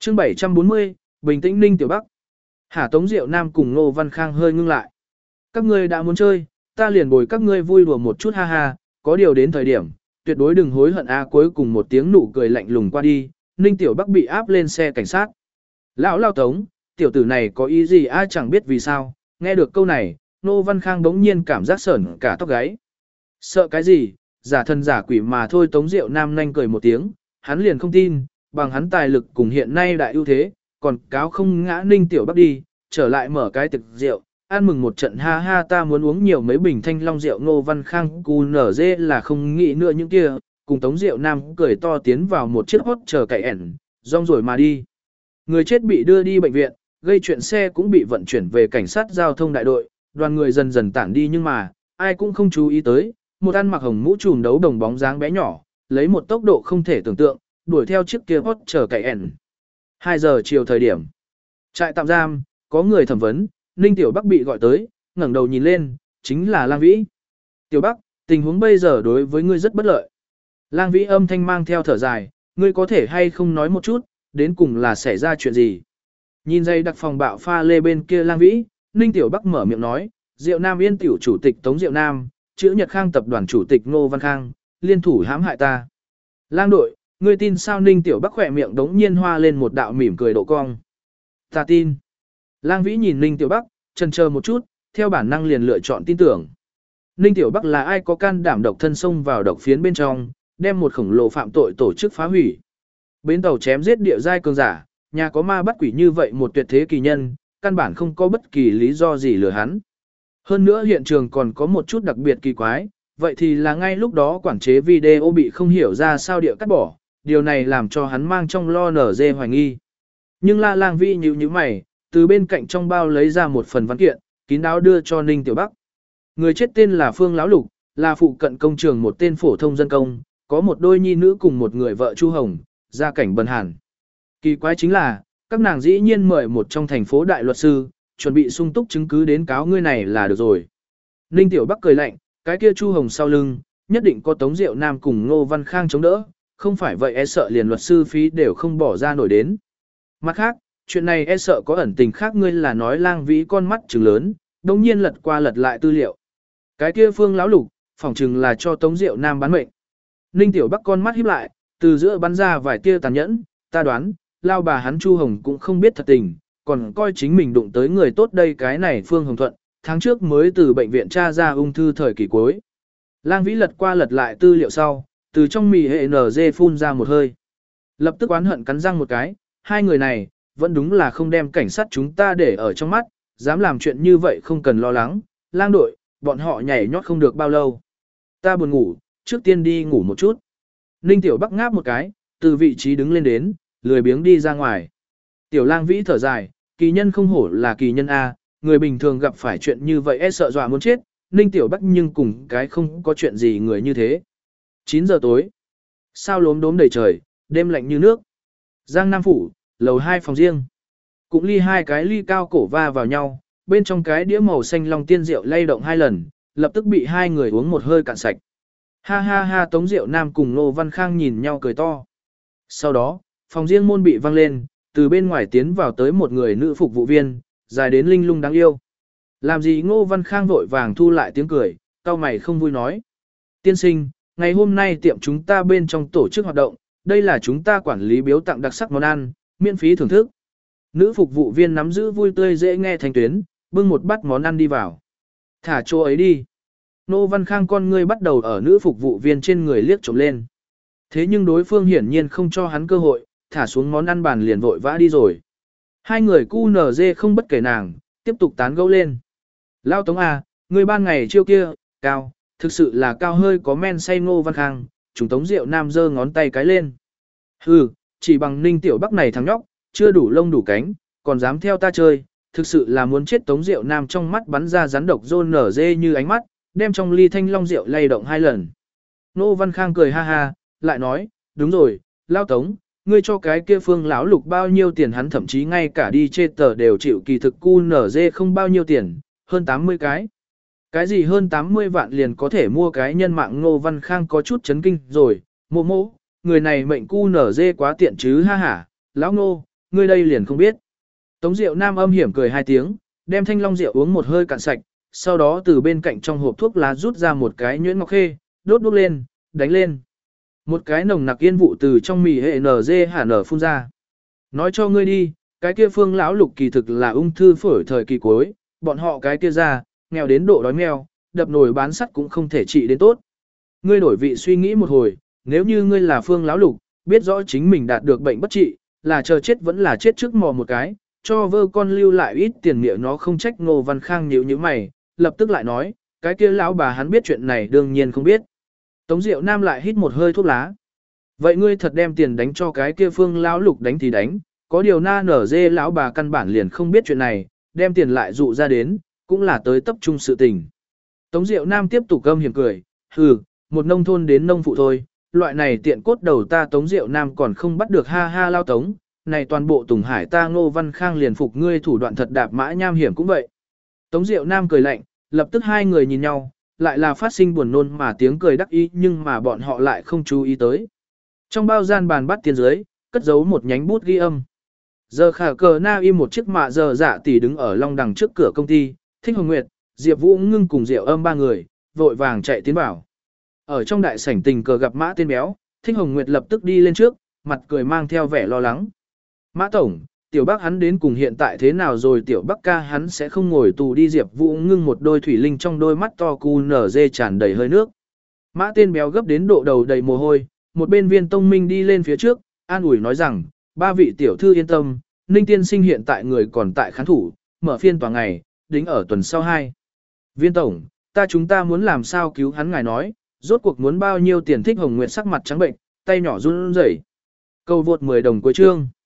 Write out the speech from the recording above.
Chương 740, bình tĩnh Ninh Tiểu Bắc. Hà Tống Diệu Nam cùng Ngô Văn Khang hơi ngưng lại. Các ngươi đã muốn chơi, ta liền bồi các ngươi vui đùa một chút ha ha, có điều đến thời điểm, tuyệt đối đừng hối hận a. Cuối cùng một tiếng nụ cười lạnh lùng qua đi, Ninh Tiểu Bắc bị áp lên xe cảnh sát. Lão Lao Tống, tiểu tử này có ý gì ai chẳng biết vì sao, nghe được câu này, Ngô Văn Khang đống nhiên cảm giác sởn cả tóc gáy. Sợ cái gì, giả thân giả quỷ mà thôi. Tống Diệu Nam nhanh cười một tiếng, hắn liền không tin, bằng hắn tài lực cùng hiện nay đại ưu thế, còn cáo không ngã Ninh Tiểu Bắc đi, trở lại mở cái tiệc rượu, ăn mừng một trận ha ha. Ta muốn uống nhiều mấy bình thanh long rượu. Ngô Văn Khang cù nở dê là không nghĩ nữa những kia, cùng Tống Diệu Nam cười to tiến vào một chiếc hot chờ cậy ẻn, rong rồi mà đi. Người chết bị đưa đi bệnh viện, gây chuyện xe cũng bị vận chuyển về cảnh sát giao thông đại đội, đoàn người dần dần tản đi nhưng mà, ai cũng không chú ý tới, một ăn mặc hồng mũ trùm đấu đồng bóng dáng bé nhỏ, lấy một tốc độ không thể tưởng tượng, đuổi theo chiếc kia hot chờ cậy ẻn. 2 giờ chiều thời điểm, trại tạm giam, có người thẩm vấn, Ninh Tiểu Bắc bị gọi tới, ngẩng đầu nhìn lên, chính là Lang Vĩ. Tiểu Bắc, tình huống bây giờ đối với ngươi rất bất lợi. Lang Vĩ âm thanh mang theo thở dài, ngươi có thể hay không nói một chút, đến cùng là xảy ra chuyện gì? Nhìn dây đặc phòng bạo pha lê bên kia Lang Vĩ, Ninh Tiểu Bắc mở miệng nói, Diệu Nam Yên tiểu chủ tịch Tống Diệu Nam, chữ Nhật Khang tập đoàn chủ tịch Ngô Văn Khang, liên thủ hãm hại ta. Lang đội, ngươi tin sao? Ninh Tiểu Bắc khỏe miệng đống nhiên hoa lên một đạo mỉm cười độ cong. Ta tin. Lang Vĩ nhìn Ninh Tiểu Bắc, chần chờ một chút, theo bản năng liền lựa chọn tin tưởng. Ninh Tiểu Bắc là ai có can đảm độc thân xông vào độc phiến bên trong, đem một khổng lồ phạm tội tổ chức phá hủy. Bến tàu chém giết địa giai cường giả, nhà có ma bắt quỷ như vậy một tuyệt thế kỳ nhân, căn bản không có bất kỳ lý do gì lừa hắn. Hơn nữa hiện trường còn có một chút đặc biệt kỳ quái, vậy thì là ngay lúc đó quản chế video bị không hiểu ra sao địa cắt bỏ, điều này làm cho hắn mang trong lo nở dê hoài nghi. Nhưng Lang Vĩ nhíu mày, từ bên cạnh trong bao lấy ra một phần văn kiện, kín đáo đưa cho Ninh Tiểu Bắc. Người chết tên là Phương Lão Lục, là phụ cận công trường một tên phổ thông dân công, có một đôi nhi nữ cùng một người vợ Chu Hồng, gia cảnh bần hàn. Kỳ quái chính là, các nàng dĩ nhiên mời một trong thành phố đại luật sư, chuẩn bị sung túc chứng cứ đến cáo ngươi này là được rồi. Ninh Tiểu Bắc cười lạnh, cái kia Chu Hồng sau lưng, nhất định có Tống Diệu Nam cùng Ngô Văn Khang chống đỡ, không phải vậy e sợ liền luật sư phí đều không bỏ ra nổi đến. Mặt khác, chuyện này e sợ có ẩn tình khác. Ngươi là nói Lang Vĩ con mắt trừng lớn, đồng nhiên lật qua lật lại tư liệu. Cái kia Phương Lão Lục, phỏng chừng là cho Tống Diệu Nam bán mệnh. Ninh Tiểu Bắc con mắt híp lại, từ giữa bắn ra vài tia tàn nhẫn, ta đoán, lao bà hắn Chu Hồng cũng không biết thật tình, còn coi chính mình đụng tới người tốt đây. Cái này Phương Hồng Thuận, tháng trước mới từ bệnh viện tra ra ung thư thời kỳ cuối. Lang Vĩ lật qua lật lại tư liệu sau, từ trong mì hệ NG phun ra một hơi. Lập tức oán hận cắn răng một cái, hai người này, vẫn đúng là không đem cảnh sát chúng ta để ở trong mắt, dám làm chuyện như vậy không cần lo lắng. Lang đội, bọn họ nhảy nhót không được bao lâu. Ta buồn ngủ, trước tiên đi ngủ một chút. Ninh Tiểu Bắc ngáp một cái, từ vị trí đứng lên đến, lười biếng đi ra ngoài. Tiểu Lang Vĩ thở dài, kỳ nhân không hổ là kỳ nhân A, người bình thường gặp phải chuyện như vậy e sợ dọa muốn chết. Ninh Tiểu Bắc nhưng cùng cái không có chuyện gì người như thế. 9 giờ tối. Sao lốm đốm đầy trời, đêm lạnh như nước. Giang Nam Phủ, lầu 2 phòng riêng. Cũng ly hai cái ly cao cổ va vào nhau, bên trong cái đĩa màu xanh long tiên rượu lay động 2 lần, lập tức bị hai người uống một hơi cạn sạch. Ha ha ha. Tống Diệu Nam cùng Ngô Văn Khang nhìn nhau cười to. Sau đó, phòng riêng môn bị văng lên, từ bên ngoài tiến vào tới một người nữ phục vụ viên, dài đến linh lung đáng yêu. Làm gì? Ngô Văn Khang vội vàng thu lại tiếng cười, cau mày không vui nói. Tiên sinh, ngày hôm nay tiệm chúng ta bên trong tổ chức hoạt động, đây là chúng ta quản lý biếu tặng đặc sắc món ăn, miễn phí thưởng thức. Nữ phục vụ viên nắm giữ vui tươi dễ nghe thành tuyến, bưng một bát món ăn đi vào. Thả chỗ ấy đi. Ngô Văn Khang con ngươi bắt đầu ở nữ phục vụ viên trên người liếc trộm lên. Thế nhưng đối phương hiển nhiên không cho hắn cơ hội, thả xuống món ăn bàn liền vội vã đi rồi. Hai người cu nở dê không bất kể nàng, tiếp tục tán gẫu lên. Lao Tống à, người ban ngày chiêu kia, cao, thực sự là cao hơi có men say. Ngô Văn Khang, chúng Tống Diệu Nam giơ ngón tay cái lên. Hừ, chỉ bằng Ninh Tiểu Bắc này thằng nhóc, chưa đủ lông đủ cánh, còn dám theo ta chơi, thực sự là muốn chết. Tống Diệu Nam trong mắt bắn ra rắn độc rôn nở dê như ánh mắt, đem trong ly thanh long rượu lay động 2 lần. Ngô Văn Khang cười ha ha, lại nói, đúng rồi, Lao Tống, ngươi cho cái kia Phương Lão Lục bao nhiêu tiền? Hắn thậm chí ngay cả đi chê tờ đều chịu, kỳ thực cu nở dê không bao nhiêu tiền, hơn 80 cái. Cái gì hơn 80 vạn liền có thể mua cái nhân mạng? Ngô Văn Khang có chút chấn kinh rồi, mô, người này mệnh cu nở dê quá tiện chứ ha hả. Lão Ngô, ngươi đây liền không biết. Tống Diệu Nam âm hiểm cười hai tiếng, đem thanh long rượu uống một hơi cạn sạch, sau đó từ bên cạnh trong hộp thuốc lá rút ra một cái nhuyễn ngọc khê, đốt đuốc lên, đánh lên. Một cái nồng nặc yên vụ từ trong mì hệ NG hả nở phun ra. Nói cho ngươi đi, cái kia Phương lão lục kỳ thực là ung thư phổi thời kỳ cuối, bọn họ cái kia ra, nghèo đến độ đói meo, đập nồi bán sắt cũng không thể trị đến tốt. Ngươi đổi vị suy nghĩ một hồi, nếu như ngươi là Phương lão lục, biết rõ chính mình đạt được bệnh bất trị, là chờ chết vẫn là chết trước mò một cái, cho vơ con lưu lại ít tiền miệng nó không trách Ngô Văn Khang nhíu như mày, lập tức lại nói, cái kia lão bà hắn biết chuyện này đương nhiên không biết. Tống Diệu Nam lại hít một hơi thuốc lá. Vậy ngươi thật đem tiền đánh cho cái kia Phương lão lục đánh thì đánh, có điều na nở dê lão bà căn bản liền không biết chuyện này, đem tiền lại dụ ra đến, cũng là tới tập trung sự tình. Tống Diệu Nam tiếp tục gâm hiểm cười, hừ, một nông thôn đến nông phụ thôi, loại này tiện cốt đầu ta Tống Diệu Nam còn không bắt được ha ha lao Tống, này toàn bộ Tùng Hải ta Ngô Văn Khang liền phục ngươi thủ đoạn thật đạp mã nham hiểm cũng vậy. Tống Diệu Nam cười lạnh, lập tức hai người nhìn nhau, lại là phát sinh buồn nôn mà tiếng cười đắc ý nhưng mà bọn họ lại không chú ý tới. Trong bao gian bàn bắt tiền dưới, cất giấu một nhánh bút ghi âm. Giờ khả cờ na im một chiếc mạ giờ dạ tỷ đứng ở long đằng trước cửa công ty, Thích Hồng Nguyệt, Diệp Vũ Ngưng cùng Diệu Âm ba người, vội vàng chạy tiến vào. Ở trong đại sảnh tình cờ gặp Mã Tên Béo, Thích Hồng Nguyệt lập tức đi lên trước, mặt cười mang theo vẻ lo lắng. Mã Tổng, Tiểu Bắc hắn đến cùng hiện tại thế nào rồi Tiểu Bắc ca hắn sẽ không ngồi tù đi Diệp Vũ Ngưng một đôi thủy linh trong đôi mắt to cu nở dê tràn đầy hơi nước. Mã Tên Béo gấp đến độ đầu đầy mồ hôi, một bên Viên Tông Minh đi lên phía trước, an ủi nói rằng, ba vị tiểu thư yên tâm, Ninh tiên sinh hiện tại người còn tại khán thủ, mở phiên tòa ngày, đính ở tuần sau 2. Viên Tổng, chúng ta muốn làm sao cứu hắn ngài nói, rốt cuộc muốn bao nhiêu tiền Thích Hồng Nguyệt sắc mặt trắng bệnh, tay nhỏ run rẩy. Câu vượt 10 đồng cuối chương.